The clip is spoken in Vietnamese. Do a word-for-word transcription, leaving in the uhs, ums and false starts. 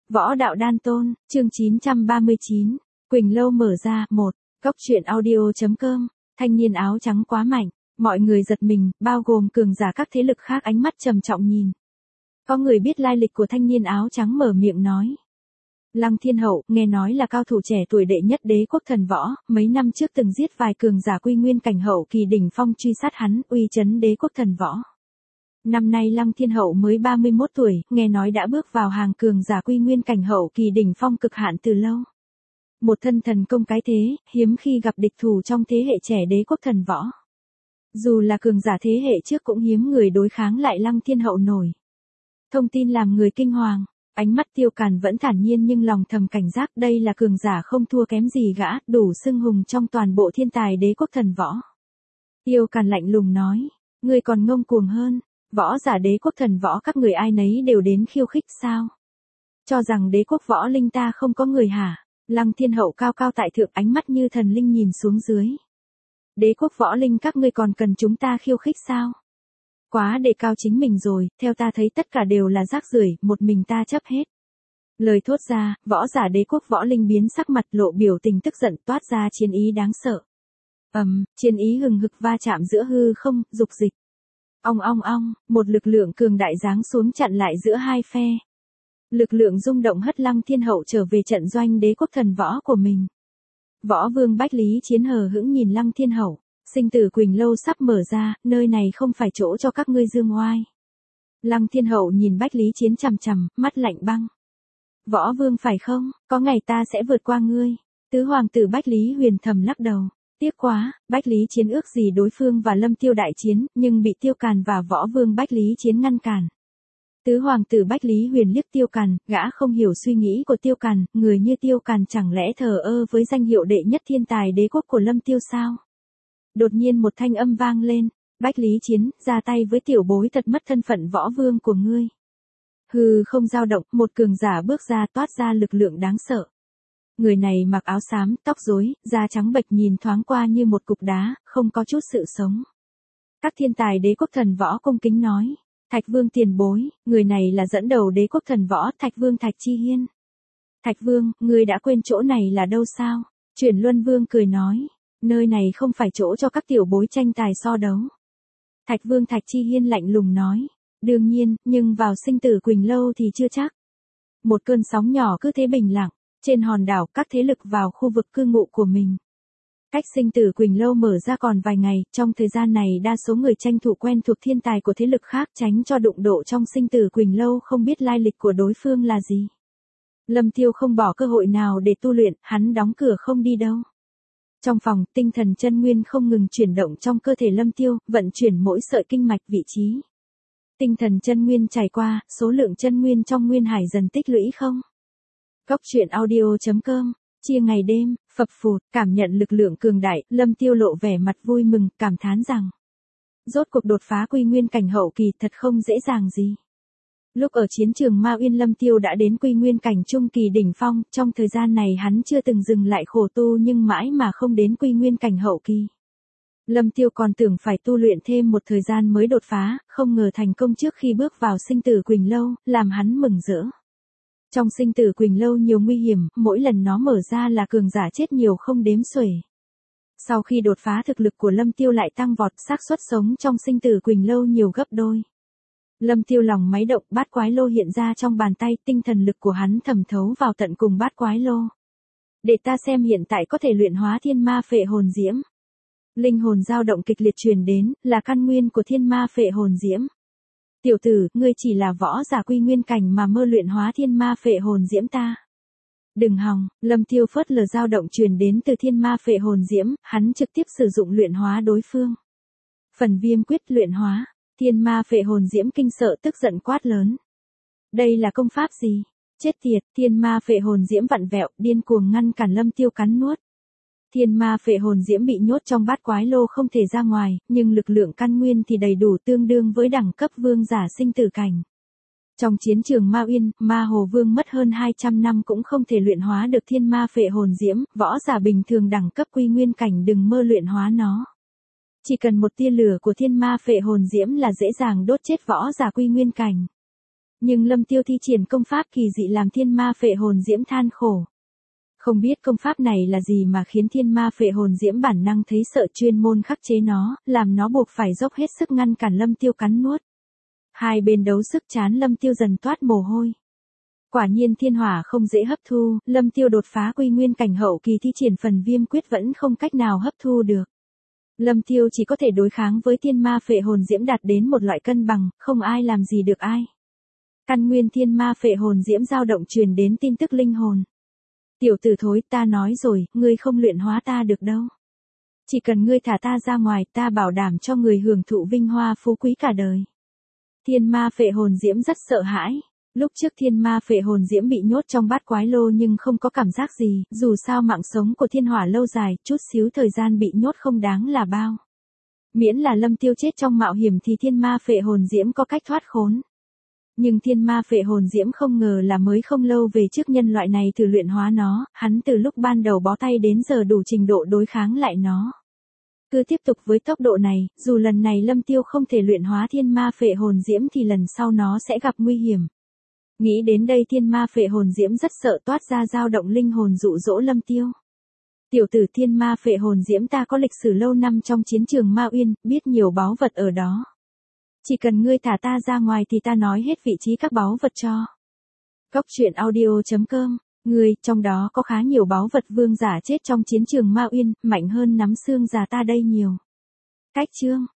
Võ đạo đan tôn, chương chín trăm ba mươi chín, Quỳnh Lâu mở ra, một, Cốc truyện audio.com, thanh niên áo trắng quá mạnh, mọi người giật mình, bao gồm cường giả các thế lực khác ánh mắt trầm trọng nhìn. Có người biết lai lịch của thanh niên áo trắng mở miệng nói. Lăng Thiên Hậu, nghe nói là cao thủ trẻ tuổi đệ nhất đế quốc thần võ, mấy năm trước từng giết vài cường giả quy nguyên cảnh hậu kỳ đỉnh phong truy sát hắn, uy chấn đế quốc thần võ. Năm nay Lăng Thiên Hậu mới ba mươi mốt tuổi, nghe nói đã bước vào hàng cường giả quy nguyên cảnh hậu kỳ đỉnh phong cực hạn từ lâu. Một thân thần công cái thế, hiếm khi gặp địch thủ trong thế hệ trẻ đế quốc thần võ. Dù là cường giả thế hệ trước cũng hiếm người đối kháng lại Lăng Thiên Hậu nổi. Thông tin làm người kinh hoàng, ánh mắt Tiêu Càn vẫn thản nhiên nhưng lòng thầm cảnh giác, đây là cường giả không thua kém gì gã, đủ xưng hùng trong toàn bộ thiên tài đế quốc thần võ. Tiêu Càn lạnh lùng nói, ngươi còn ngông cuồng hơn. Võ giả đế quốc thần võ các người ai nấy đều đến khiêu khích sao? Cho rằng đế quốc võ linh ta không có người hả? Lăng Thiên Hậu cao cao tại thượng, ánh mắt như thần linh nhìn xuống dưới. Đế quốc võ linh các ngươi còn cần chúng ta khiêu khích sao? Quá đề cao chính mình rồi, theo ta thấy tất cả đều là rác rưởi, một mình ta chấp hết. Lời thốt ra, võ giả đế quốc võ linh biến sắc mặt, lộ biểu tình tức giận, toát ra chiến ý đáng sợ. Ầm, um, chiến ý hừng hực va chạm giữa hư không, dục dịch. Ong ong ong, một lực lượng cường đại giáng xuống chặn lại giữa hai phe. Lực lượng rung động hất Lăng Thiên Hậu trở về trận doanh đế quốc thần võ của mình. Võ vương Bách Lý Chiến hờ hững nhìn Lăng Thiên Hậu, sinh tử Quỳnh Lâu sắp mở ra, nơi này không phải chỗ cho các ngươi dương oai. Lăng Thiên Hậu nhìn Bách Lý Chiến chằm chằm, mắt lạnh băng. Võ vương phải không, có ngày ta sẽ vượt qua ngươi. Tứ hoàng tử Bách Lý Huyền thầm lắc đầu. Tiếc quá, Bách Lý Chiến ước gì đối phương và Lâm Tiêu đại chiến, nhưng bị Tiêu Càn và võ vương Bách Lý Chiến ngăn cản. Tứ hoàng tử Bách Lý Huyền liếc Tiêu Càn, gã không hiểu suy nghĩ của Tiêu Càn, người như Tiêu Càn chẳng lẽ thờ ơ với danh hiệu đệ nhất thiên tài đế quốc của Lâm Tiêu sao? Đột nhiên một thanh âm vang lên, Bách Lý Chiến, ra tay với tiểu bối thật mất thân phận võ vương của ngươi. Hừ không dao động, một cường giả bước ra toát ra lực lượng đáng sợ. Người này mặc áo xám, tóc rối, da trắng bệch nhìn thoáng qua như một cục đá, không có chút sự sống. Các thiên tài đế quốc thần võ cung kính nói, Thạch Vương tiền bối, người này là dẫn đầu đế quốc thần võ, Thạch Vương Thạch Chi Hiên. Thạch Vương, ngươi đã quên chỗ này là đâu sao? Chuyển Luân Vương cười nói, nơi này không phải chỗ cho các tiểu bối tranh tài so đấu. Thạch Vương Thạch Chi Hiên lạnh lùng nói, đương nhiên, nhưng vào sinh tử Quỳnh Lâu thì chưa chắc. Một cơn sóng nhỏ cứ thế bình lặng. Trên hòn đảo, các thế lực vào khu vực cư ngụ của mình. Cách sinh tử Quỳnh Lâu mở ra còn vài ngày, trong thời gian này đa số người tranh thủ quen thuộc thiên tài của thế lực khác tránh cho đụng độ trong sinh tử Quỳnh Lâu không biết lai lịch của đối phương là gì. Lâm Tiêu không bỏ cơ hội nào để tu luyện, hắn đóng cửa không đi đâu. Trong phòng, tinh thần chân nguyên không ngừng chuyển động trong cơ thể Lâm Tiêu, vận chuyển mỗi sợi kinh mạch vị trí. Tinh thần chân nguyên trải qua, số lượng chân nguyên trong nguyên hải dần tích lũy không. Cốc truyện audio.com, chia ngày đêm, phập phụt, cảm nhận lực lượng cường đại, Lâm Tiêu lộ vẻ mặt vui mừng, cảm thán rằng. Rốt cuộc đột phá quy nguyên cảnh hậu kỳ thật không dễ dàng gì. Lúc ở chiến trường Ma Uyên Lâm Tiêu đã đến quy nguyên cảnh trung kỳ đỉnh phong, trong thời gian này hắn chưa từng dừng lại khổ tu nhưng mãi mà không đến quy nguyên cảnh hậu kỳ. Lâm Tiêu còn tưởng phải tu luyện thêm một thời gian mới đột phá, không ngờ thành công trước khi bước vào sinh tử Quỳnh Lâu, làm hắn mừng rỡ. Trong sinh tử Quỳnh Lâu nhiều nguy hiểm, mỗi lần nó mở ra là cường giả chết nhiều không đếm xuể. Sau khi đột phá thực lực của Lâm Tiêu lại tăng vọt, xác suất sống trong sinh tử Quỳnh Lâu nhiều gấp đôi. Lâm Tiêu lòng máy động, bát quái lô hiện ra trong bàn tay, tinh thần lực của hắn thẩm thấu vào tận cùng bát quái lô. Để ta xem hiện tại có thể luyện hóa thiên ma phệ hồn diễm. Linh hồn dao động kịch liệt truyền đến, là căn nguyên của thiên ma phệ hồn diễm. Tiểu tử, ngươi chỉ là võ giả quy nguyên cảnh mà mơ luyện hóa thiên ma phệ hồn diễm ta. Đừng hòng, Lâm Tiêu phớt lờ dao động truyền đến từ thiên ma phệ hồn diễm, hắn trực tiếp sử dụng luyện hóa đối phương. Phần viêm quyết luyện hóa, thiên ma phệ hồn diễm kinh sợ tức giận quát lớn. Đây là công pháp gì? Chết tiệt, thiên ma phệ hồn diễm vặn vẹo, điên cuồng ngăn cản Lâm Tiêu cắn nuốt. Thiên ma phệ hồn diễm bị nhốt trong bát quái lô không thể ra ngoài, nhưng lực lượng căn nguyên thì đầy đủ tương đương với đẳng cấp vương giả sinh tử cảnh. Trong chiến trường Ma Uyên, Ma Hồ Vương mất hơn hai trăm năm cũng không thể luyện hóa được thiên ma phệ hồn diễm, võ giả bình thường đẳng cấp quy nguyên cảnh đừng mơ luyện hóa nó. Chỉ cần một tia lửa của thiên ma phệ hồn diễm là dễ dàng đốt chết võ giả quy nguyên cảnh. Nhưng Lâm Tiêu thi triển công pháp kỳ dị làm thiên ma phệ hồn diễm than khổ. Không biết công pháp này là gì mà khiến thiên ma phệ hồn diễm bản năng thấy sợ chuyên môn khắc chế nó, làm nó buộc phải dốc hết sức ngăn cản Lâm Tiêu cắn nuốt. Hai bên đấu sức chán Lâm Tiêu dần toát mồ hôi. Quả nhiên thiên hỏa không dễ hấp thu, Lâm Tiêu đột phá quy nguyên cảnh hậu kỳ thi triển phần viêm quyết vẫn không cách nào hấp thu được. Lâm Tiêu chỉ có thể đối kháng với thiên ma phệ hồn diễm đạt đến một loại cân bằng, không ai làm gì được ai. Căn nguyên thiên ma phệ hồn diễm dao động truyền đến tin tức linh hồn. Tiểu tử thối, ta nói rồi, ngươi không luyện hóa ta được đâu. Chỉ cần ngươi thả ta ra ngoài, ta bảo đảm cho người hưởng thụ vinh hoa phú quý cả đời. Thiên ma phệ hồn diễm rất sợ hãi. Lúc trước thiên ma phệ hồn diễm bị nhốt trong bát quái lô nhưng không có cảm giác gì, dù sao mạng sống của thiên hỏa lâu dài, chút xíu thời gian bị nhốt không đáng là bao. Miễn là Lâm Tiêu chết trong mạo hiểm thì thiên ma phệ hồn diễm có cách thoát khốn. Nhưng thiên ma phệ hồn diễm không ngờ là mới không lâu về trước nhân loại này thử luyện hóa nó, hắn từ lúc ban đầu bó tay đến giờ đủ trình độ đối kháng lại nó. Cứ tiếp tục với tốc độ này, dù lần này Lâm Tiêu không thể luyện hóa thiên ma phệ hồn diễm thì lần sau nó sẽ gặp nguy hiểm. Nghĩ đến đây thiên ma phệ hồn diễm rất sợ toát ra dao động linh hồn dụ dỗ Lâm Tiêu. Tiểu tử thiên ma phệ hồn diễm ta có lịch sử lâu năm trong chiến trường Ma Uyên, biết nhiều báu vật ở đó. Chỉ cần ngươi thả ta ra ngoài thì ta nói hết vị trí các báu vật cho. Góc truyện audio chấm com, ngươi, trong đó có khá nhiều báu vật vương giả chết trong chiến trường Ma Uyên, mạnh hơn nắm xương già ta đây nhiều. Cách chương